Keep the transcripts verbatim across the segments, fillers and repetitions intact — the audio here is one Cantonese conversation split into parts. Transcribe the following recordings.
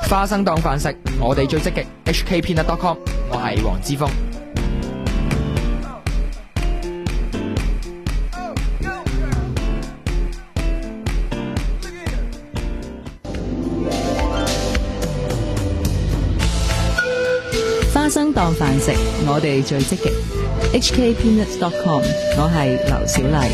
花生當飯食，我哋最積極。H K Peanut dot com， 我係黃之鋒。 花生當飯食，我哋最積極。H K Peanut dot com， 我係劉小麗。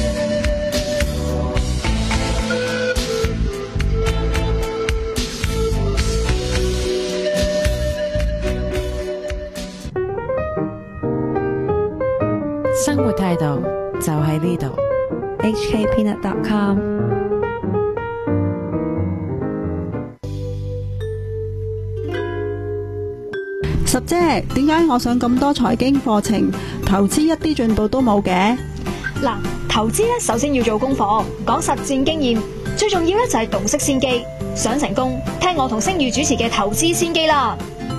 生活態度就喺呢度。H K Peanut dot com。 十姐，點解我上咁多財經課程，投資一啲進步都冇嘅？ 嗱，投資咧首先要做功課，講實戰經驗，最重要咧就係洞悉先機。想成功，聽我同星宇主持嘅投資先機啦。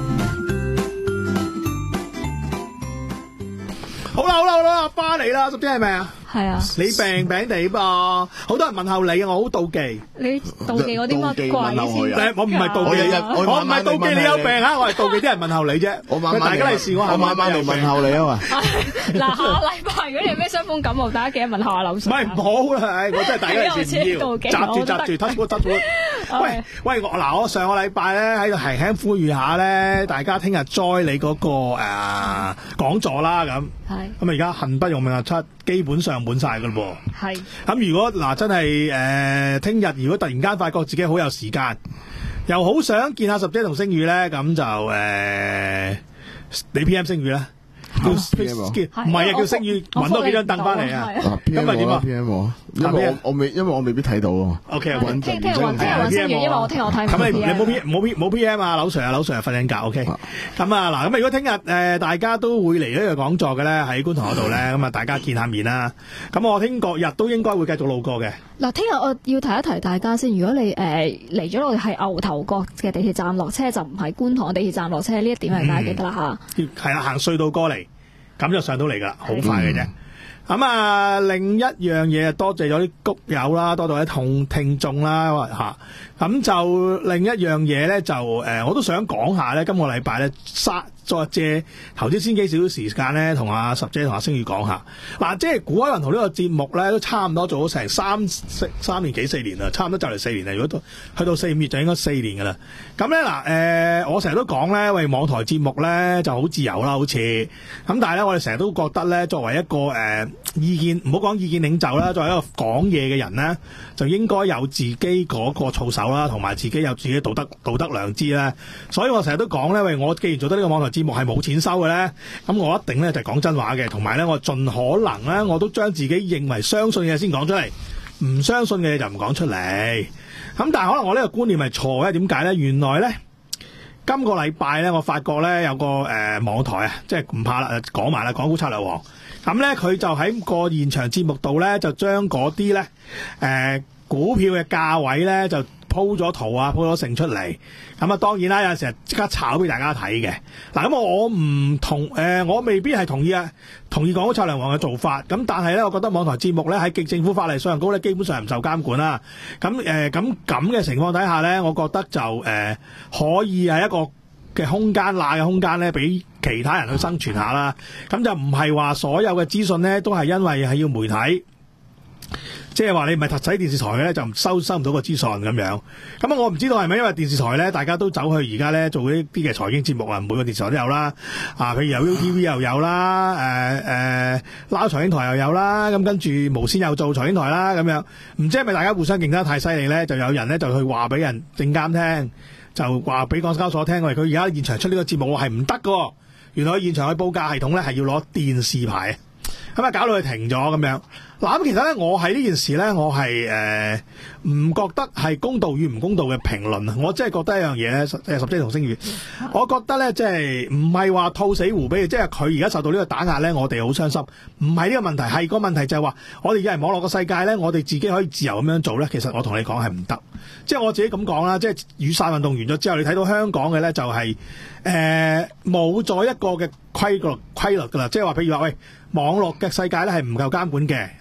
好啦好啦好啦，阿爸嚟啦，十姐係咪啊？ 係啊， 你病病地噃，好多人問候你啊，我好妒忌。 你妒忌我啲乜鬼先？ 我唔係妒忌，我唔係妒忌你有病啊，我係妒忌啲人問候你啫。 我晚晚大家利是，我我晚晚嚟問候你啊嘛。 嗱，下個禮拜如果你有咩傷風感冒，大家記得問候下劉 Sir。 唔係唔好啦，我真係大家利是唔要，閘住閘住，touch wood touch wood。喂喂，我嗱我上個禮拜咧喺度輕輕呼籲下咧，大家聽日 join 你嗰個誒講座啦咁。係。咁啊而家恨不用命啊出，基本上滿晒噶咯噃。係。咁如果嗱真係誒聽日如果突然間發覺自己好有時間，又好想見下十姐同星宇咧，咁就誒你 P M 星宇啦。叫唔係啊，叫星宇揾多幾張凳翻嚟啊！今日點啊 ？P M 我，因為我我未，因為我未必睇到啊。 O K， 聽聽日揾聽日揾星宇，因為我聽我睇唔到。 咁你你冇 P 冇 P 冇 P M 啊？劉 Sir 啊，劉 Sir 瞓緊覺。O K，咁啊嗱，咁如果聽日誒大家都會嚟呢個講座嘅咧，喺觀塘嗰度咧，咁啊大家見下面啦。咁我聽各日都應該會繼續路過嘅。 嗱，聽日我要提一提大家先，如果你誒嚟咗我哋係牛頭角嘅地鐵站落車，就唔係觀塘地鐵站落車，呢一點係大家記得啦嚇。 係啊，行隧道過嚟。咁就上到嚟噶啦，好快嘅啫。咁、嗯、啊，另一樣嘢多謝咗啲谷友啦，多謝啲同聽眾啦吓。咁就另一樣嘢咧，就誒、呃，我都想講下咧。今個禮拜咧，再借投資先機少少時間咧，同阿十姐同阿星宇講下。嗱、啊，即係股海雲圖呢個節目咧，都差唔多做咗成三三年幾四年啦，差唔多就嚟四年啦。如果到去到四五月就應該四年噶啦。咁咧嗱，誒、呃，我成日都講咧，喂，網台節目咧就好自由啦，好似咁，但係咧，我哋成日都覺得咧，作為一個誒、呃、意見，唔好講意見領袖啦，作為一個講嘢嘅人咧，就應該有自己嗰個操守啦，同埋自己有自己道德道德良知啦。所以我成日都講咧，喂，我既然做得呢個網台節目係冇錢收嘅咧，咁我一定咧就係講真話嘅，同埋咧我盡可能咧我都將自己認為相信嘅嘢先講出嚟，唔相信嘅嘢就唔講出嚟。咁但係可能我呢個觀念係錯嘅，點解咧？原來咧今個禮拜咧，我發覺咧有個誒、呃、網台啊，即係唔怕啦，講埋啦，港股策略王。咁咧佢就喺個現場節目度咧，就將嗰啲咧誒股票嘅價位咧就鋪咗圖啊，鋪咗成出嚟。咁啊，當然啦，有陣時即刻炒俾大家睇嘅。嗱，咁我唔同誒、呃，我未必係同意啊，同意港股策略王嘅做法。咁但係咧，我覺得網台節目咧喺極政府法例上高咧，基本上唔受監管啦。咁誒，咁咁嘅情況底下咧，我覺得就誒、呃、可以係一個嘅空間，罅嘅空間咧，俾其他人去生存下啦。咁就唔係話所有嘅資訊咧，都係因為係要媒體。即係話你唔係睇電視台嘅咧，就收收唔到個資訊咁樣。咁啊，我唔知道係咪因為電視台咧，大家都走去而家咧做呢啲嘅財經節目啊，每個電視台都有啦。啊，譬如有 U T V 又有啦，誒誒撈財經台又有啦，咁跟住無線又做財經台啦，咁樣。唔知係咪大家互相競爭得太犀利咧？就有人咧就去話俾人證監聽，就話俾港交所聽，喂，佢而家現場出呢個節目係唔得㗎。原來佢現場嘅報價系統咧係要攞電視牌，咁啊搞到佢停咗咁樣。嗱，咁其實咧，我喺呢件事咧，我係誒唔覺得係公道與唔公道嘅評論啊！我真係覺得一樣嘢咧，十十姐同星宇，我覺得咧，即係唔係話兔死狐悲，即係佢而家受到呢個打壓咧，我哋好傷心。唔係呢個問題，係個問題就係話，我哋有人網絡嘅世界咧，我哋自己可以自由咁樣做咧。其實我同你講係唔得，即係我自己咁講啦。即係雨傘運動完咗之後，你睇到香港嘅咧就係誒冇咗一個嘅規律規律㗎啦。即係話，譬如話喂，網絡嘅世界咧係唔夠監管嘅。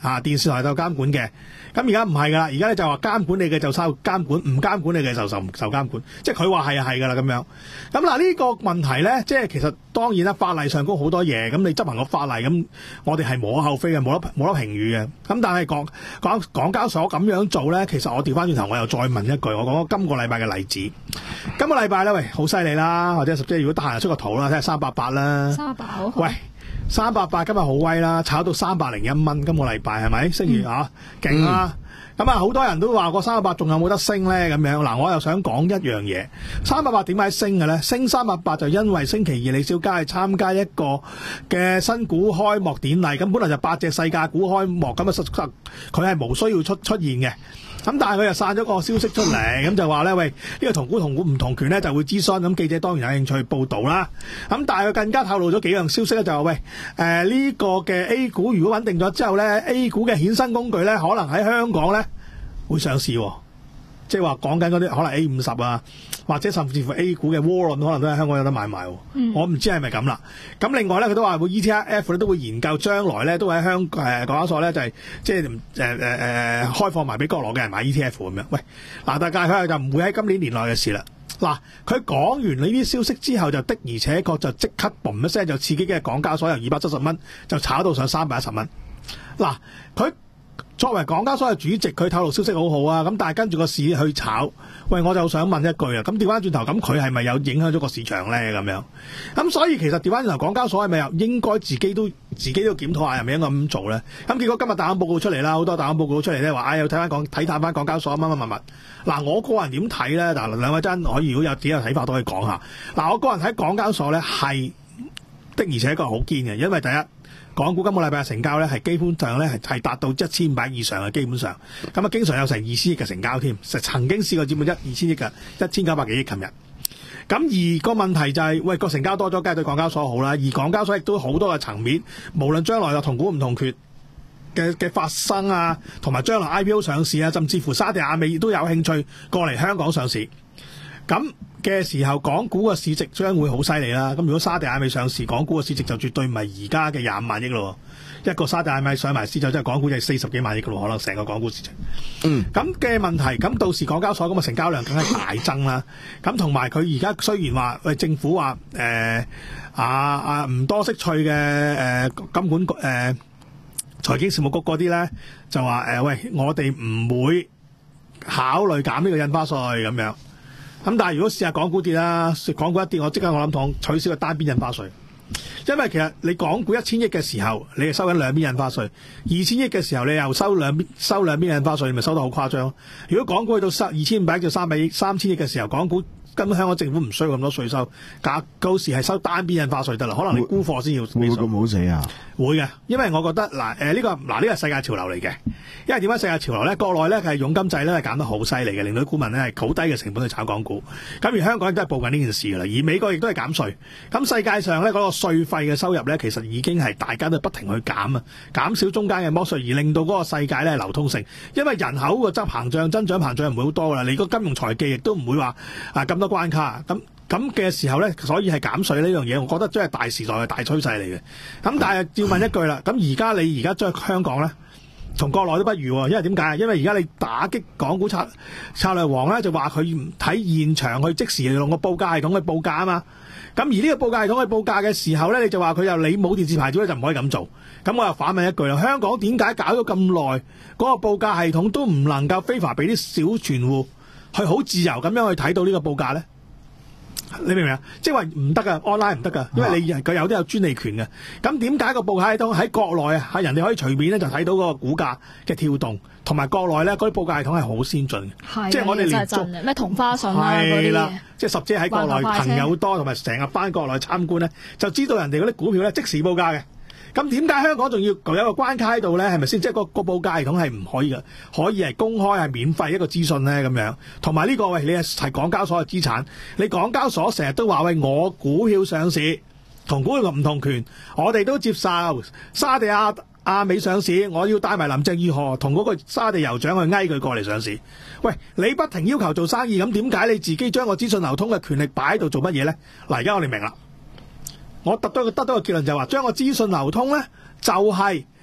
啊電視台就監管嘅。咁而家唔係噶啦，而家咧就話監管你嘅就受監管，唔監管你嘅就受受監管。即係佢話係啊係噶啦咁樣。咁嗱呢個問題咧，即係其實當然啦，法例上高好多嘢，咁你執行個法例，咁我哋係無可厚非嘅，冇得冇得評語嘅。咁但係講講港交所咁樣做咧，其實我調翻轉頭，我又再問一句，我講今個禮拜嘅例子。今個禮拜咧，喂，好犀利啦，或者即係如果得閒出個圖啦，睇下三百八啦， 三百八好好。 喂。三百八今日好威啦，炒到三百零一蚊，今個禮拜係咪？星期啊，勁啦！咁啊，好多人都話個三百八仲有冇得升咧？咁樣嗱，我又想講一樣嘢，三百八點解升嘅咧？升三百八就因為星期二李小加係參加一個嘅新股開幕典禮，咁本來就八隻細價股開幕，咁啊實實佢係無需要出出現嘅。咁但係佢又散咗個消息出嚟，咁就話咧，喂，呢、這個同股同股唔同權咧就會諮詢，咁記者當然有興趣報導啦。咁但係佢更加透露咗幾樣消息咧，就話喂，誒、呃、呢、這個嘅 A 股如果穩定咗之後咧 ，A 股嘅衍生工具咧可能喺香港咧會上市、哦，即係話講緊嗰啲可能 A 五十啊，或者甚至乎 A 股嘅窩輪可能都喺香港有得買賣、哦嗯。我唔知係咪咁啦。咁另外咧，佢都話會 E T F 咧都會研究將來咧都喺香誒港交所咧就係即係誒誒誒開放埋俾國內嘅人買 E T F 咁樣。喂，嗱，大家佢就唔會喺今年年內嘅事啦。嗱，佢講完呢啲消息之後，就的而且確就即刻嘣一聲就刺激嘅港交所由二百七十蚊就炒到上三百一十蚊。嗱，佢作為港交所嘅主席，佢透露消息好好啊，咁但係跟住個市去炒，喂，我就想問一句啊，咁調翻轉頭，咁佢係咪有影響咗個市場咧？咁樣，咁所以其實調翻轉頭，港交所係咪又應該自己都自己都檢討下，係咪應該咁做咧？咁結果今日大行報告出嚟啦，好多大行報告出嚟咧，話唉，又睇翻港睇探翻港交所乜乜乜乜。嗱，我個人點睇咧？嗱，兩位真可以如果有自己嘅睇法都可以講下。嗱，我個人睇港交所咧係的而且確好堅嘅，因為第一。港股今個禮拜嘅成交咧，係基本上咧係係達到一千五百以上嘅，基本上咁啊，經常有成二千億嘅成交添，曾經試過佔滿一二千億嘅一千九百幾億。琴日咁而個問題就係、是，喂個成交多咗，梗係對港交所好啦。而港交所亦都好多嘅層面，無論將來有同股唔同權嘅嘅發生啊，同埋將來 I P O 上市啊，甚至乎沙地亞美都有興趣過嚟香港上市。咁嘅時候，港股嘅市值將會好犀利啦。咁如果沙地亞美上市，港股嘅市值就絕對唔係而家嘅廿五萬億咯。一個沙地亞美上埋市就真係港股就係四十幾萬億嘅咯，可能成個港股市值。嗯。咁嘅問題，咁到時港交所咁嘅成交量梗係大增啦。咁同埋佢而家雖然話喂政府話誒、呃、啊啊唔多識趣嘅誒、呃、金管局誒、呃、財經事務局嗰啲咧，就話誒、呃、喂我哋唔會考慮減呢個印花稅咁樣。咁但係如果試下港股跌啦，港股一跌，我即刻我諗同取消個單邊印花稅，因為其實你港股一千億嘅時候，你係收緊兩邊印花稅；二千億嘅時候，你又收兩邊收兩邊印花稅，你咪收得好誇張。如果港股去到二千五百億到三百億、三千億嘅時候，港股根本香港政府唔需要咁多稅收，假到時係收單邊印花稅得啦。可能你沽貨先要。會咁好死啊？ 會嘅，因為我覺得嗱誒呢個嗱呢個係世界潮流嚟嘅。因為點解世界潮流咧？國內咧係佣金制咧係減得好犀利嘅，令到啲股民咧係好低嘅成本去炒港股。咁而香港亦都係報緊呢件事噶啦，而美國亦都係減稅。咁世界上咧嗰個稅費嘅收入咧，其實已經係大家都不停去減啊，減少中間嘅剝稅，而令到嗰個世界咧流通性。因為人口個增膨脹、增長膨脹唔會好多噶啦，你個金融財技亦都唔會話啊咁多關卡。咁咁嘅時候咧，所以係減稅呢樣嘢，我覺得真係大時代嘅大趨勢嚟嘅。咁但係要問一句啦，咁而家你而家將香港咧？同國內都不如喎，因為點解？因為而家你打擊港股策策略王咧，就話佢唔睇現場去即時用個報價系統去報價啊嘛。咁而呢個報價系統去報價嘅時候咧，你就話佢又你冇電視牌照咧，就唔可以咁做。咁我又反問一句啦，香港點解搞咗咁耐嗰個報價系統都唔能夠非法俾啲小存戶去好自由咁樣去睇到呢個報價咧？你明唔明啊？即係話唔得噶 ，online 唔得噶，因為你佢有啲有專利權嘅。咁點解個報價系統喺國內啊，係人哋可以隨便咧就睇到嗰個股價嘅跳動，同埋國內咧嗰啲報價系統係好先進嘅。即係我哋連續咩同花順啊嗰啲嘢， 即係十姐喺國內朋友多，同埋成日翻國內參觀咧，就知道人哋嗰啲股票咧即時報價嘅。咁點解香港仲要有一個關卡喺度咧？係咪先？即係個個報價系統係唔可以嘅，可以係公開係免費一個資訊咧咁樣。同埋呢個喂，你係港交所嘅資產，你港交所成日都話喂，我股票上市同股票唔同權，我哋都接受沙地亞亞美上市，我要帶埋林鄭月娥同嗰個沙地酋長去挨佢過嚟上市。喂，你不停要求做生意，咁點解你自己將個資訊流通嘅權力擺喺度做乜嘢咧？嗱，而家我哋明啦。我得到個得到個結論就係話，將個資訊流通咧，就係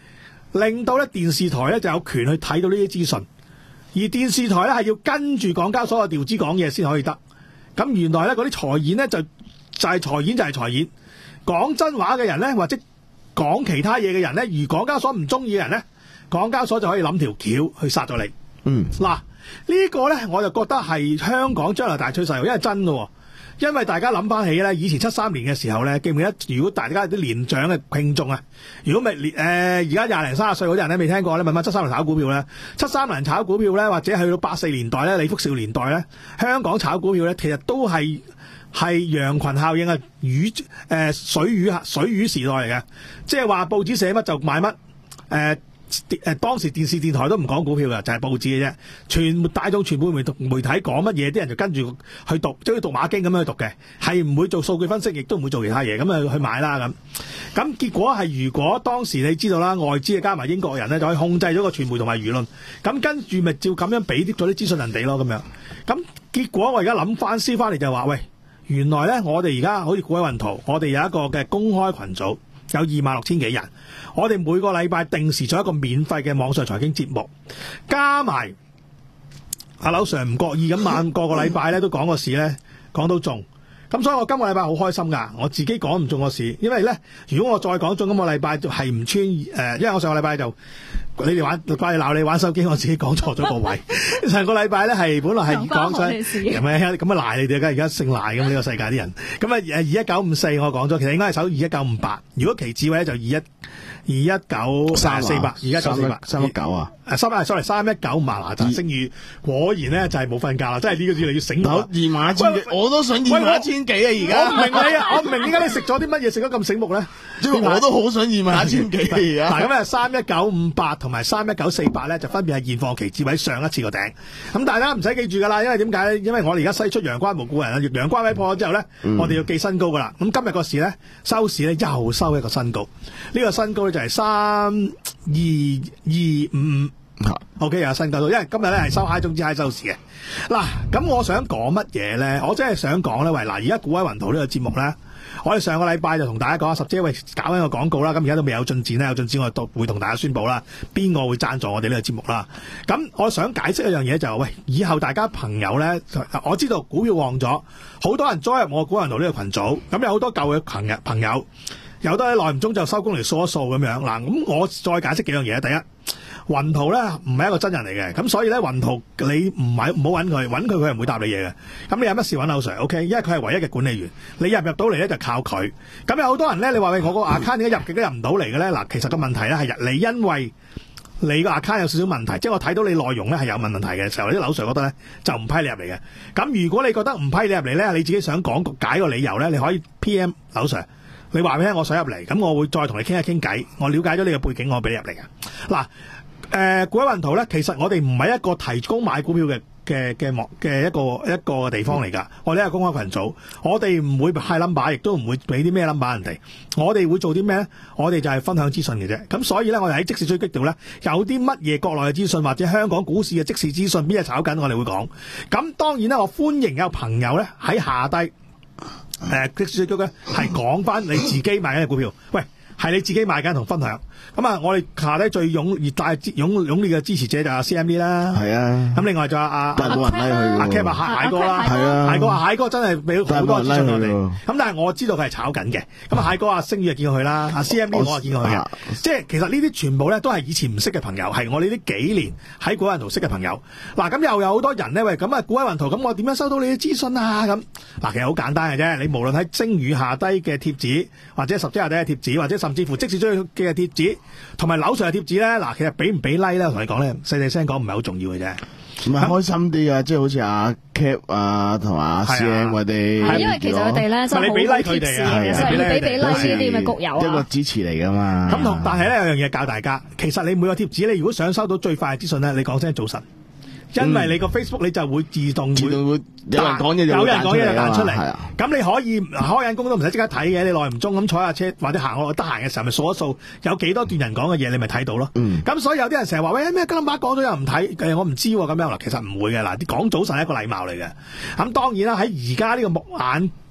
令到咧電視台咧就有權去睇到呢啲資訊，而電視台咧係要跟住港交所嘅調子講嘢先可以得。咁原來咧嗰啲財演咧就就係財演就係財演，講真話嘅人咧或者講其他嘢嘅人咧，而港交所唔中意嘅人咧，港交所就可以諗條橋去殺咗你。 嗯， 嗱、這個、呢個咧我就覺得係香港將來大趨勢，因為真嘅。因為大家諗翻起咧，以前七三年嘅時候咧，記唔記得？如果大家啲年長嘅聽眾啊，如果未誒而家廿零三十歲嗰啲人咧未聽過咧，問翻七三年炒股票咧，七三年炒股票咧，或者去到八四年代咧，李福兆年代咧，香港炒股票咧，其實都係係羊群效應啊，魚誒、呃、水魚水魚時代嚟嘅，即係話報紙寫乜就買乜誒。呃誒當時電視電台都唔講股票嘅，就係、是、報紙嘅啫。全大眾傳媒媒媒體講乜嘢，啲人就跟住去讀，即係讀馬經咁樣去讀嘅，係唔會做數據分析，亦都唔會做其他嘢，咁啊去買啦咁。咁結果係如果當時你知道啦，外資嘅加埋英國人咧，就可以控制咗個傳媒同埋輿論。咁跟住咪照咁樣俾啲咗啲資訊人哋咯，咁樣。咁結果我而家諗翻思翻嚟就係話，喂，原來咧我哋而家好似股海雲圖，我哋有一個嘅公開群組。有二萬六千幾人，我哋每個禮拜定時做一個免費嘅網上財經節目，加埋阿劉 Sir 唔覺意咁晚個個禮拜咧都講個市咧講到中，咁所以我今個禮拜好開心噶，我自己講唔中個市，因為咧如果我再講中，今個禮拜就係唔穿誒、呃，因為我上個禮拜就你哋玩怪鬧你玩手機，我自己講錯咗個位。上個禮拜咧係本來係講咗，係咪咁啊賴你哋嘅？而家姓賴咁呢個世界啲人，咁啊誒二一九五四我講咗，其實應該係守二一九五八，如果期指位咧就二一二一九三四八，二一九四八三一九啊。 誒三啊 sorry 三一九五啊，嗱聲譽果然咧就係冇瞓覺啦，真係呢個字你要醒目。 二萬一千幾，我都想二萬一千幾啊！而家我唔明你啊，我唔明點解你食咗啲乜嘢食得咁醒目咧？ 因為我都好想二萬一千幾啊！ 嗱咁啊，三一九五八同埋三一九四八咧，就分別係現貨期指位上一次個頂。咁大家唔使記住噶啦，因為點解咧？因為我哋而家西出陽關無故人啊，陽關位破咗之後咧，嗯、我哋要記新高噶啦。咁今日個市咧收市咧又收一個新高，呢、這個新高咧就係三二二五五。O.K. 有新高到，因為今日咧係收 high 中之 high 收市嘅。嗱，咁我想講乜嘢咧？我真係想講咧，喂，嗱，而家股海雲圖呢個節目咧，我哋上個禮拜就同大家講，十姐喂搞緊個廣告啦，咁而家都未有進展咧，有進展我都會同大家宣佈啦，邊個會贊助我哋呢個節目啦。咁我想解釋一樣嘢就係、是，喂，以後大家朋友咧，我知道股票旺咗，好多人 join 入我股海雲圖呢個群組，咁有好多舊嘅朋友朋友，有得喺耐唔中就收工嚟掃一掃咁樣。嗱，咁我再解釋幾樣嘢。第一，雲圖咧唔係一個真人嚟嘅，咁所以咧雲圖你唔係唔好揾佢，揾佢佢係唔會答你嘢嘅。咁你有乜事揾劉 Sir？O K， 因為佢係唯一嘅管理員，你入唔入到嚟咧就靠佢。咁有好多人咧，你話喂我個 account 點解入極都入唔到嚟嘅咧？嗱，其實個問題咧係你因為你個 account 有少少問題，即係我睇到你內容咧係有問題嘅時候，啲劉 Sir 覺得咧就唔批你入嚟嘅。咁如果你覺得唔批你入嚟咧，你自己想講解個理由咧，你可以 P M 劉 Sir。你話俾我聽，我想入嚟，咁我會再同你傾一傾偈。我了解咗你嘅背景，我俾你入嚟嘅。嗱，誒，股海雲圖咧，其實我哋唔係一個提供買股票嘅嘅嘅幕嘅一個一個地方嚟㗎。我哋係公開群組，我哋唔會派 number，亦都唔會俾啲咩 number 人哋。我哋會做啲咩咧？我哋就係分享資訊嘅啫。咁所以咧，我哋喺即時追擊度咧，有啲乜嘢國內嘅資訊或者香港股市嘅即時資訊，邊日炒緊，我哋會講。咁當然啦，我歡迎有朋友咧喺下低。誒，即時追擊咧係講翻你自己買緊嘅股票，喂，係你自己買緊同分享。咁啊，我哋下低最勇熱大勇勇烈嘅支持者就係 C M B 啦，係啊。咁另外就阿阿但係冇人拉佢， 阿 Cap 啊，蟹哥啦，係啊，蟹哥啊，蟹哥真係俾好多資訊我哋。咁但係我知道佢係炒緊嘅。咁啊，蟹哥阿星宇就見過佢啦，阿 C M B 我就見過佢嘅。即係其實呢啲全部咧都係以前唔識嘅朋友，係我哋呢幾年喺股海雲圖識嘅朋友。嗱，咁又有好多人咧，喂，咁啊股海雲圖，咁我點樣收到你啲資訊啊？咁嗱，其實好簡單嘅啫，你無論喺星宇下低嘅貼紙，或者十隻下低嘅貼紙，或者甚至乎即時追嘅貼紙，同埋樓上嘅貼紙咧，嗱，其實俾唔俾 like 咧，我同你講咧，細細聲講唔係好重要嘅啫。 唔係開心啲啊，即係好似阿 Cap 啊，同埋阿 C M 佢哋。 係因為其實佢哋咧真係好貼士嘅，所以要俾俾 like 呢啲咪谷友啊。 一個支持嚟噶嘛。 咁同但係咧有樣嘢教大家，其實你每個貼紙，你如果想收到最快嘅資訊咧，你講聲早晨。因為你個 Facebook 你就會自動會自動會有人講嘢， 有人講嘢就彈出嚟。咁你可以開緊工都唔使即刻睇嘅，你耐唔中咁坐下車或者行我得閒嘅時候，咪數一數有幾多段人講嘅嘢，你咪睇到咯。咁、嗯、所以有啲人成日話喂咩金把講咗又唔睇，誒我唔知咁樣嗱，其實唔會嘅嗱，啲講早晨係一個禮貌嚟嘅。咁當然啦，喺而家呢個目眼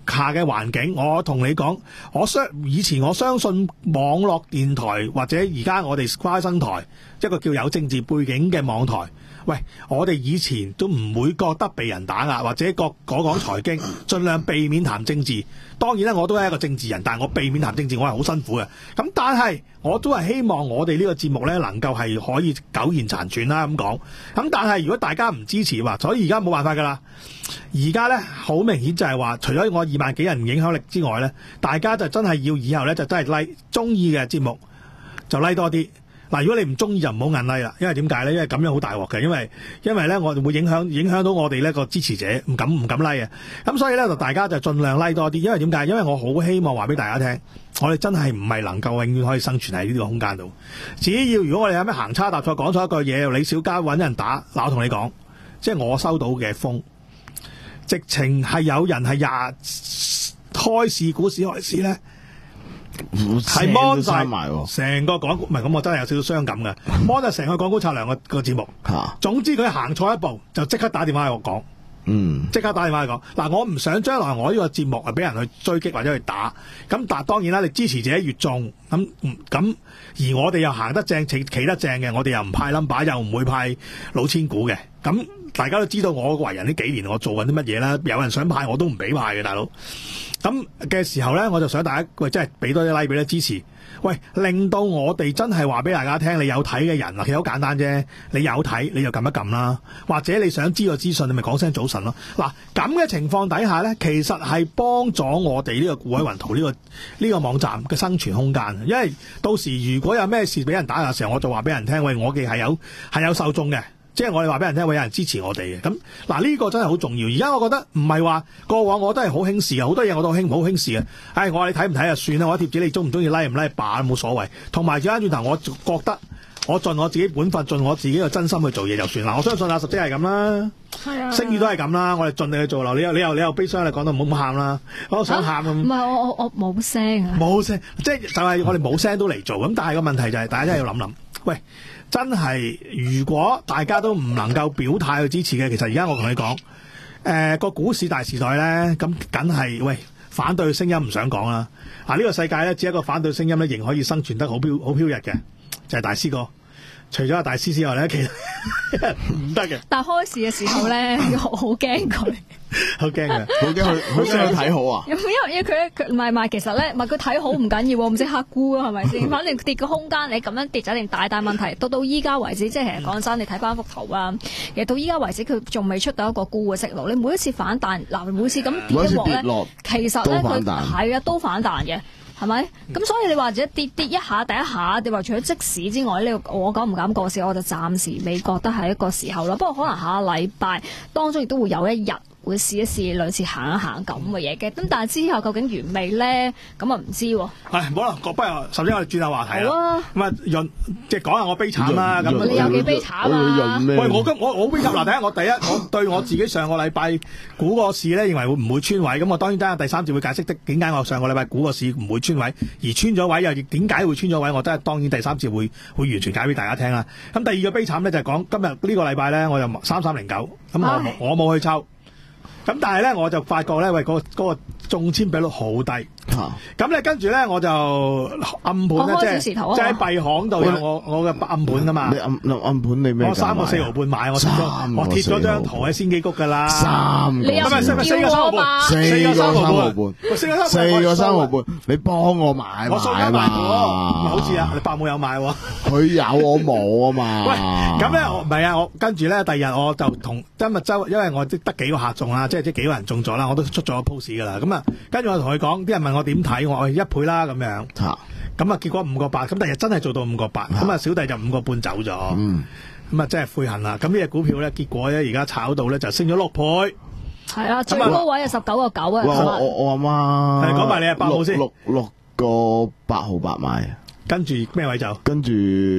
下嘅環境，我同你講，我相以前我相信網絡電台或者而家我哋花生台一個叫有政治背景嘅網台。喂，我哋以前都唔會覺得被人打壓，或者講講財經，盡量避免談政治。當然啦，我都係一個政治人，但係我避免談政治，我係好辛苦嘅。咁但係我都係希望我哋呢個節目呢能夠係可以苟延殘喘啦咁講。咁但係如果大家唔支持話，所以而家冇辦法㗎啦。而家呢，好明顯就係話，除咗我二萬幾人影響力之外呢，大家就真係要以後呢，就真係 like 中意嘅節目就 like 多啲。嗱，如果你唔中意就唔好摁 like 啦，因為點解咧？因為咁樣好大鑊嘅，因為因為咧我哋會影響影響到我哋呢個支持者唔敢唔敢 like 嘅，咁所以咧就大家就盡量 like 多啲，因為點解？因為我好希望話俾大家聽，我哋真係唔係能夠永遠可以生存喺呢個空間度。只要如果我哋有咩行差踏錯講錯一句嘢，李小加揾人打，嗱我同你講，即係我收到嘅風，直情係有人係廿開市股市開市咧。係 mon 晒成個港股，唔係咁，我真係有少少傷感嘅。mon 就成個港股策略個個節目，總之佢行錯一步就即刻打電話去我講，嗯，即刻打電話去講。嗱，我唔想將來我呢個節目啊俾人去追擊或者去打。咁但係當然啦，你支持者越眾咁咁，而我哋又行得正企企得正嘅，我哋又唔派 number， 又唔會派老千股嘅。咁大家都知道我為人呢幾年我做緊啲乜嘢啦。有人想派我都唔俾派嘅，大佬。咁嘅時候咧，我就想大家喂，真係俾多啲 like 俾你支持，喂，令到我哋真係話俾大家聽，你有睇嘅人啊，其實好簡單啫，你有睇你就撳一撳啦，或者你想知個資訊，你咪講聲早晨咯。嗱，咁嘅情況底下咧，其實係幫咗我哋呢個固海雲圖呢個呢個網站嘅生存空間，因為到時如果有咩事俾人打嘅時候，我就話俾人聽，喂，我哋係有係有受眾嘅。即係我哋話俾人聽，會有人支持我哋嘅。咁嗱，呢個真係好重要。而家我覺得唔係話過往我都係好輕視嘅，好多嘢我都輕好輕視嘅。唉、哎，我話你睇唔睇就算啦，我貼紙你中唔中意 like 唔 like 罷冇所謂。同埋轉翻轉頭，我覺得我盡我自己本分，盡我自己嘅真心去做嘢就算啦。我相信阿十姐係咁啦，係啊，聲譽都係咁啦。我哋盡力去做啦。你又你又你又悲傷，你講到唔好咁喊啦。我想喊咁。唔係我我我冇聲啊。 冇聲，即係就係我哋冇聲都嚟做。咁但係個問題就係、是、大家真係要諗諗，喂。真係，如果大家都唔能夠表態去支持嘅，其實而家我同你講，誒、呃、個股市大時代咧，咁梗係喂反對聲音唔想講啦。啊，呢、這個世界咧，只有一個反對聲音咧，仍可以生存得好飄好飄逸嘅，就係、是、大師哥。除咗阿大師之外咧，其實唔得嘅。 但係開市嘅時候咧，好好驚佢， 好驚嘅， 好驚佢，好想去睇好啊！ 因為因為佢佢唔係唔係，其實咧唔係佢睇好唔緊要，唔識黑估啊，係咪先？反正跌個空間，你咁樣跌咗定大大問題。到到依家為止，即係其實講真，你睇翻幅圖啊，其實到依家為止，佢仲未出到一個估嘅息路。你每一次反彈，嗱每次咁跌一鑊咧，其實咧佢係啊都反彈嘅。係咪？咁所以你話者跌跌一下，第一下，你話除咗即市之外，呢個我敢唔敢過市，我就暫時未覺得係一個時候啦。不過可能下個禮拜當中亦都會有一日會試一試類似行一行咁嘅嘢嘅。咁但係之後究竟完未咧？咁啊唔知喎。係冇啦，不如首先我哋轉下話題啦。 好啊。 咁啊潤即係講下我悲慘啦。咁你有幾悲慘啊？ 喂，我今我我悲慘嗱，第一我第一我對我自己上個禮拜估個市咧，認為會唔會穿位？咁我當然等下第三節會解釋的點解我上個禮拜估個市唔會穿位，而穿咗位又點解會穿咗位？我真係當然第三節會會完全解俾大家聽啦。咁第二個悲慘咧就係講今日呢個禮拜咧，我就三三零九，咁我我冇去抽。咁但係咧，我就發覺咧，喂，嗰、嗰個中籤比率好低。咁咧、啊，跟住咧，我就暗盤咧，即係即係喺幣行度有我我嘅暗盤噶嘛。 你暗暗盤你咩？ 我三個四毫半買，我貼咗我貼咗張圖喺先機谷噶啦。 三個你又唔四個三毫半， 四個三毫半， 四個四個三毫半，你幫我買埋我數緊買喎，好似啊，你伯母有買喎。 佢有我冇啊嘛。 喂，咁咧我唔係啊，我跟住咧第二日我就同今日周，因為我得幾個客中啦，即係即係幾個人中咗啦，我都出咗個 post 噶啦。咁啊，跟住我同佢講，啲人問我點睇，我話一倍啦咁樣。咁啊，結果五個八，咁第日真係做到五個八，咁啊小弟就五個半走咗。嗯，咁啊真係悔恨啦。咁呢隻股票咧，結果咧而家炒到咧就升咗六倍。 係啊，最高位係十九個九啊。 我我我阿媽。 係講埋你啊，八號先。 六六個八號八買。 跟住咩位就？ 跟住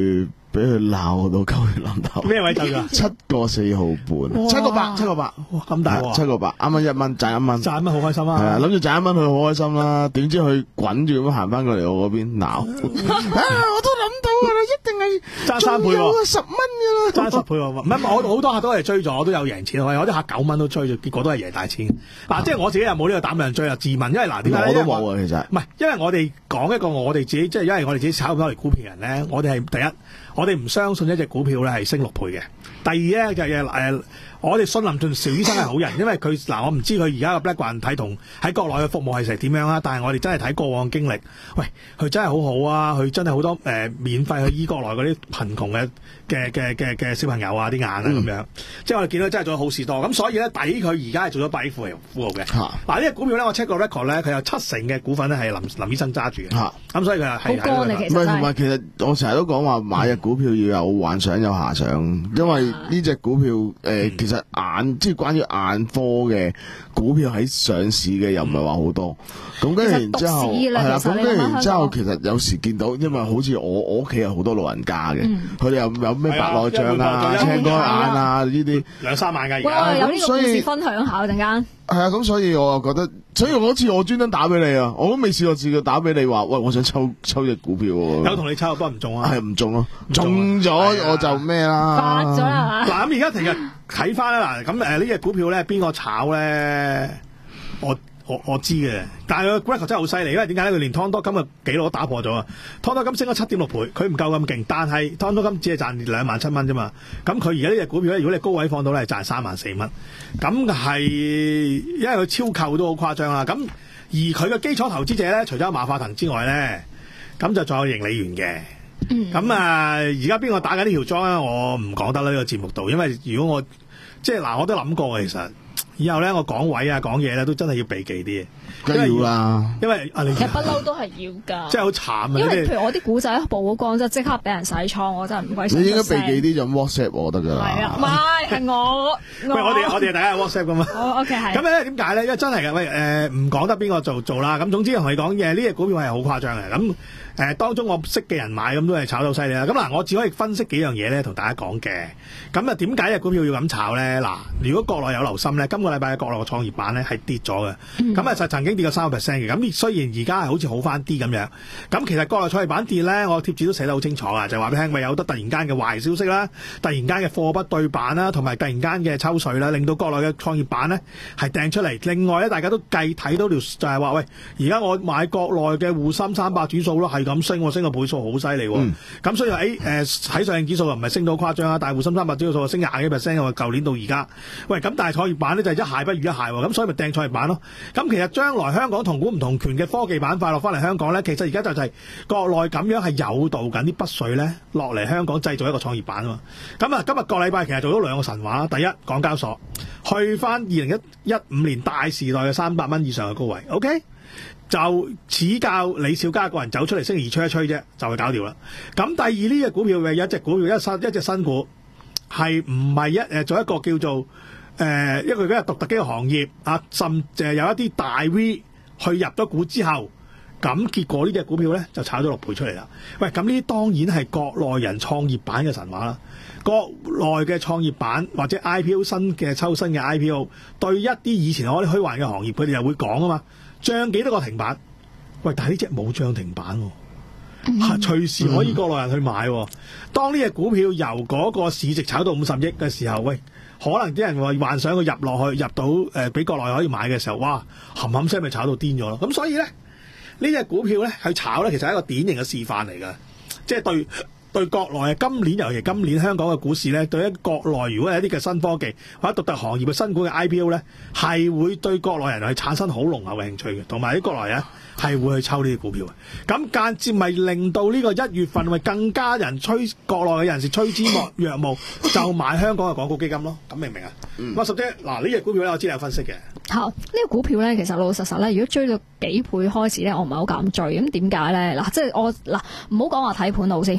俾佢鬧到狗血淋頭。 咩位走咗？ 七個四毫半，七個八，七個八， 哇咁大喎！ 七個八，啱啱一蚊賺一蚊， 賺一蚊好開心啊！ 係啊，諗住賺一蚊佢好開心啦，點知佢滾住咁行翻過嚟我嗰邊鬧，啊！我都諗到噶啦，一定係賺三倍喎， 十蚊噶啦， 賺十倍喎，唔係我好多客都係追咗，我都有贏錢，我有啲客九蚊都追咗，結果都係贏大錢。嗱，即係我自己又冇呢個膽量追啊，自問，因為嗱點解我都冇啊，其實唔係，因為我哋講一個我哋自己，即係因為我哋自己炒咁多嚟股票人咧，我哋係第一，我哋唔相信一隻股票咧係升六倍嘅。第二咧就係誒，我哋信林俊邵醫生係好人，因為佢嗱我唔知佢而家嘅 BlackRock 睇同喺國內嘅服務係成點樣啦，但係我哋真係睇過往經歷，喂，佢真係好好啊，佢真係好多誒、呃、免費去醫國內嗰啲貧窮嘅嘅嘅嘅嘅小朋友啊啲眼啊咁樣，嗯、即係我哋見到真係做咗好事多，咁所以咧抵佢而家係做咗百億富豪富豪嘅。嗱呢、啊、隻股票咧，我 check 過 record 咧，佢有七成嘅股份咧係林林醫生揸住嘅，咁、啊、所以佢係好乾啊，其實唔係同埋其實我成日都講話買隻股票要有幻想有遐想，因為呢隻股票誒、呃、其實眼即係關於眼科嘅股票喺上市嘅又唔係話好多，咁跟住然之後係啦，咁跟住然之後其實有時見到，因為好似我我屋企有好多老人家嘅，佢哋又有咩白內障啊、青光眼啊呢啲兩三萬㗎而家，有呢個故所以事分享下陣間。 係啊，咁所以我又覺得，所以嗰次我專登打俾你啊，我都未試過試過打俾你話，喂，我想抽抽隻股票喎。 有同你抽，不過唔中啊。係唔中咯，中咗我就咩啦。 發咗啦。嗱咁而家其實睇翻啦，嗱咁誒呢隻股票咧，邊個炒咧？我我我知嘅，但係個 graph 真係好犀利，因為點解咧？佢連湯多金嘅紀錄都打破咗啊！湯多金升咗七點六倍，佢唔夠咁勁，但係湯多金只係賺兩萬七蚊啫嘛。咁佢而家呢隻股票咧，如果你高位放到咧，係賺三萬四蚊。咁係因為佢超購都好誇張啦。咁而佢嘅基礎投資者咧，除咗馬化騰之外咧，咁就仲有盈利員嘅。咁、嗯、啊，而家邊個打緊呢條莊咧？我唔講得啦，呢、呢個節目度，因為如果我即係嗱，我都諗過嘅其實。以後咧，我講位啊，講嘢咧，都真係要避忌啲嘅。 梗係要啦， 因為啊，你其實不嬲都係要㗎。 真係好慘啊！ 因為譬如我啲股仔曝光之後，即刻俾人洗倉，我真係唔鬼想。 你應該避忌啲就 WhatsApp 我得㗎啦。 係啊，唔係係我。 喂，我哋我哋大家 WhatsApp 㗎嘛。 哦 ，OK 係。 咁咧點解咧？因為真係嘅，喂誒，唔講得邊個做做啦。咁總之同你講嘢，呢隻股票係好誇張嘅。咁誒，當中我識嘅人買咁都係炒到犀利啦。咁嗱，我只可以分析幾樣嘢咧，同大家講嘅。咁啊，點解隻股票要咁炒咧？嗱，如果國內有留心咧，今個禮拜嘅國內嘅創業板咧係跌咗嘅。咁啊、嗯，就曾經跌過三個 percent 嘅。咁雖然而家係好似好翻啲咁樣，咁其實國內創業板跌咧，我貼紙都寫得好清楚啊，就係話俾你聽，咪有得突然間嘅壞消息啦，突然間嘅貨不對版啦，同埋突然間嘅抽水啦，令到國內嘅創業板咧係掟出嚟。另外咧，大家都計睇到條就係話，喂，而家我買國內嘅滬深三百指數咯，係咁升，升個倍數好犀利喎。咁、嗯、所以喺誒喺上證指數又唔係升到誇張啊，但係滬深三百指數升廿幾 percent 喎，舊年到而家。喂，咁但係創業板咧就係一蟹不如一蟹喎，咁所以咪掟創業板咯。咁其實將來香港同股唔同權嘅科技板塊落翻嚟香港咧，其實而家就係國內咁樣係誘導緊啲北水咧落嚟香港製造一個創業板啊嘛。咁啊，今日個禮拜其實做咗兩個神話，第一港交所去翻二零一五年大時代嘅三百蚊以上嘅高位 ，OK， 就此教李小加個人走出嚟星期二吹一吹啫，就係搞掂啦。咁第二呢隻股票嘅有一隻股票一新一隻新股係唔係一誒做一個叫做誒、呃、一個比較獨特嘅行業啊，甚至係有一啲大 V 去入咗股之後，咁結果呢隻股票咧就炒咗六倍出嚟啦。喂，咁呢啲當然係國內人創業板嘅神話啦。國內嘅創業板或者 I P O 新嘅抽新嘅 I P O， 對一啲以前我啲虛幻嘅行業，佢哋又會講啊嘛，漲幾多個停板？喂，但係呢隻冇漲停板喎、啊，隨、嗯、時可以國內人去買、啊。當呢隻股票由嗰個市值炒到五十億嘅時候，喂，可能啲人話幻想佢入落去入到誒俾、呃、國內可以買嘅時候，哇，冚冚聲咪炒到癲咗咯。咁所以咧，呢隻股票咧去炒咧，其實係一個典型嘅示範嚟㗎，即係對。對國內啊，今年尤其今年香港嘅股市咧，對於國內如果係一啲嘅新科技或者獨特行業嘅新股嘅 I P O 咧，係會對國內人係產生好濃厚嘅興趣嘅，同埋啲國內人係會去抽呢啲股票嘅。咁間接咪令到呢個一月份咪更加人吹國內嘅人士趨之若鶩，就買香港嘅港股基金咯。咁明唔明啊？咁十姐嗱呢隻股票咧，我知你有分析嘅。 好，呢、這個股票咧，其實老老實實咧，如果追到幾倍開始咧，我唔係好敢追。咁點解咧？嗱，即係我嗱，唔好講話睇盤路先。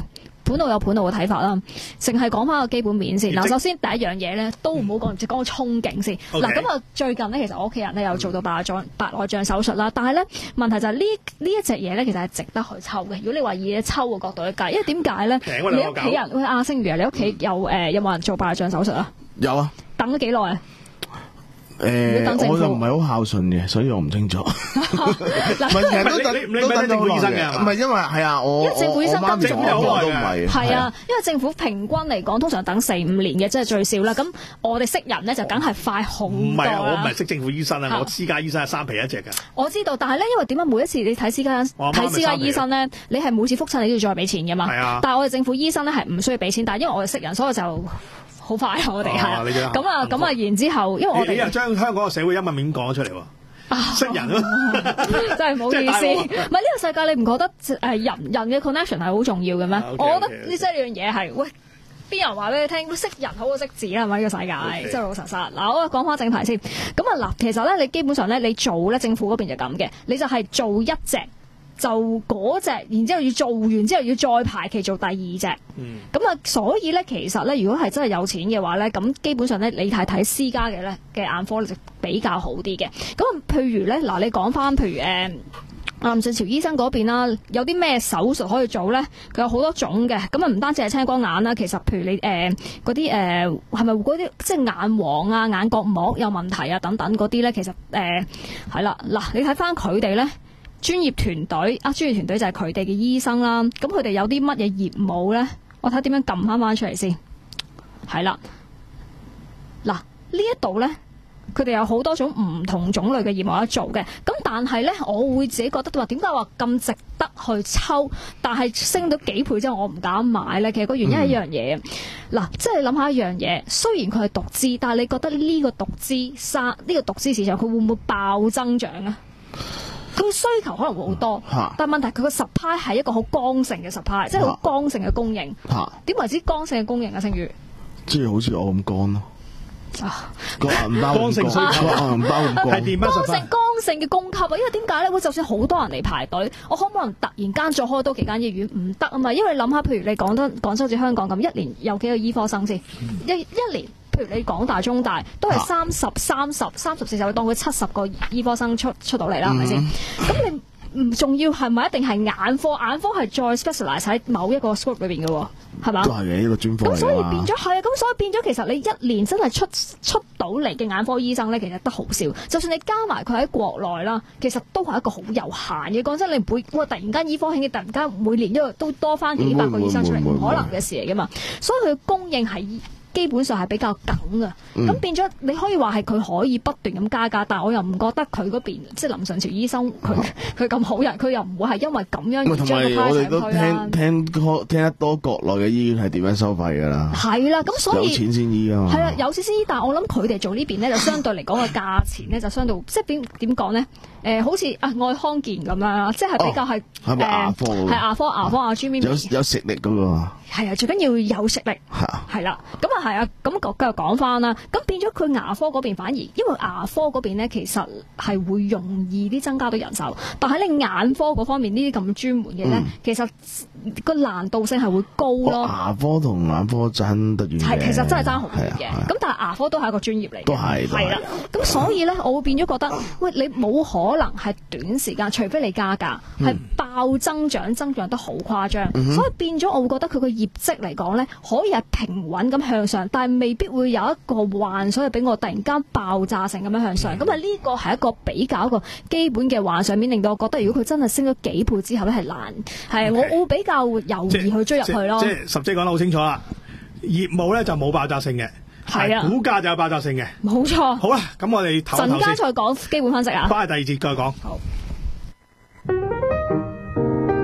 盤路有盤路嘅睇法啦，淨係講翻個基本面先。嗱，首先第一樣嘢咧，都唔好講，就講個憧憬先。嗱，咁啊最近咧，其實我屋企人咧有做到白內障白內障手術啦，但係咧問題就係呢呢一隻嘢咧，其實係值得去抽嘅。如果你話以抽嘅角度去計，因為點解咧？你屋企人喂阿星如啊，你屋企有誒有冇人做白內障手術啊？ 有啊。 等咗幾耐啊？ 誒，我就唔係好孝順嘅，所以我唔清楚。唔係，其實都等你唔係政府醫生嘅， 唔係因為係啊，我因為政府醫生今政府都唔係。 係啊，因為政府平均嚟講，通常等四五年嘅，即係最少啦。咁我哋識人咧就梗係快好多啦。 唔係啊，我唔係識政府醫生啊，我私家醫生係三皮一隻㗎。 我知道，但係咧，因為點解每一次你睇私家睇私家醫生咧，你係每次覆診你都要再俾錢㗎嘛。 係啊。 但係我哋政府醫生咧係唔需要俾錢，但係因為我哋識人，所以就。好快啊！我哋係咁啊，咁啊，然之後，因為我哋你又將香港嘅社會陰暗面講咗出嚟喎，識人咯， 真係唔好意思。唔係呢個世界，你唔覺得誒人人嘅 connection 係好重要嘅咩？我覺得呢即係呢樣嘢係喂，邊人話俾你聽，識人好過識字啊？係咪呢個世界真係老實實嗱？我講翻正題先。咁啊嗱，其實咧，你基本上咧，你做咧政府嗰邊就咁嘅，你就係做一隻。就嗰隻，然之後要做完之後要再排期做第二隻。嗯。咁啊，所以咧，其實咧，如果係真係有錢嘅話咧，咁基本上咧，你係睇私家嘅咧嘅眼科就比較好啲嘅。咁啊，譬如咧，嗱，你講翻譬如誒林順潮醫生嗰邊啦，有啲咩手術可以做咧？佢有好多種嘅。咁啊，唔單止係青光眼啦，其實譬如你誒嗰啲誒係咪嗰啲即係眼黃啊、眼角膜有問題啊等等嗰啲咧，其實誒係啦。嗱，你睇翻佢哋咧。專業團隊啊，專業團隊就係佢哋嘅醫生啦。咁佢哋有啲乜嘢業務咧？我睇點樣撳翻翻出嚟先。係啦，嗱呢一度咧，佢哋有好多種唔同種類嘅業務得做嘅。咁但係咧，我會自己覺得話點解話咁值得去抽，但係升到幾倍之後我唔敢買咧。其實個原因係一樣嘢。嗱、嗯，即係諗下一樣嘢，雖然佢係獨資，但係你覺得呢個獨資沙呢個獨資市場佢會唔會爆增長啊？佢需求可能會好多，啊、但係問題佢個 supply 係一個好剛性嘅 supply，即係好剛性嘅供應。點為之剛性嘅供應啊？正如即係好似我咁乾咯。啊，個銀包剛性需求， 個銀包咁乾。 係點啊？ 剛性剛性嘅供給啊！因為點解咧？會就算好多人嚟排隊，我可唔可能突然間再開多幾間醫院？唔得啊嘛！因為你諗下，譬如你講得廣州好似香港咁，一年有幾個醫科生先？嗯、一一年。譬如你港大、中大都係三十、三十、三十四十，當佢七十個醫科生出出到嚟啦，係咪先？咁你唔重要係咪一定係眼科？眼科係再 specialize 喺某一個 scope 裏邊嘅喎，係嘛？ 都係嘅，呢個專科嚟㗎。 咁所以變咗係啊，咁所以變咗其實你一年真係出出到嚟嘅眼科醫生咧，其實都好少。就算你加埋佢喺國內啦，其實都係一個好有限嘅。講真，你唔會哇突然間醫科興嘅，突然間每年都都多翻幾百個醫生出嚟，唔可能嘅事嚟㗎嘛。所以佢供應係基本上係比較緊嘅，咁、嗯、變咗你可以話係佢可以不斷咁加價，但係我又唔覺得佢嗰邊即係林順潮醫生佢佢咁好人，佢又唔會係因為咁樣而將個 price 上去啦。 聽聽聽得多國內嘅醫院係點樣收費㗎啦？係啦，咁所以有錢先醫啊嘛。係啦，有錢先醫，但係我諗佢哋做呢邊咧就相對嚟講個價錢咧就相對即係點點講咧？誒、呃，好似啊愛康健咁樣，即係比較係係咪牙科？係牙科牙科阿朱咪咪有有食力㗎喎。 係啊，最緊要有食力。係啦，咁啊係啊，咁繼續講翻啦。咁變咗佢牙科嗰邊反而，因為牙科嗰邊咧其實係會容易啲增加到人手，但喺你眼科嗰方面呢啲咁專門嘅咧，嗯、其實個難度性係會高咯。 牙科同眼科爭得遠嘅， 係其實真係爭好遠嘅。咁但係牙科都係一個專業嚟嘅， 都係係啦。咁所以咧，我會變咗覺得，喂，你冇可能係短時間，除非你加價，係、嗯、爆增長，增長得好誇張。嗯、所以變咗，我會覺得佢個業績嚟講咧，可以係平穩咁向上，但係未必會有一個幻想係俾我突然間爆炸性咁樣向上。咁啊呢個係一個比較一個基本嘅幻想面，令到我覺得如果佢真係升咗幾倍之後咧，係難係 Okay. 我我會比較猶豫去追入去咯。 即係十姐講得好清楚啦，業務咧就冇爆炸性嘅，係啊，股價就有爆炸性嘅， 冇錯。 好啦，咁我哋頭陣間再講基本分析啊， 翻去第二節再講。 好，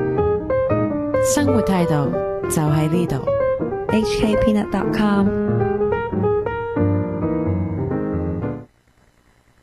生活態度就喺呢度。H K Peanut dot com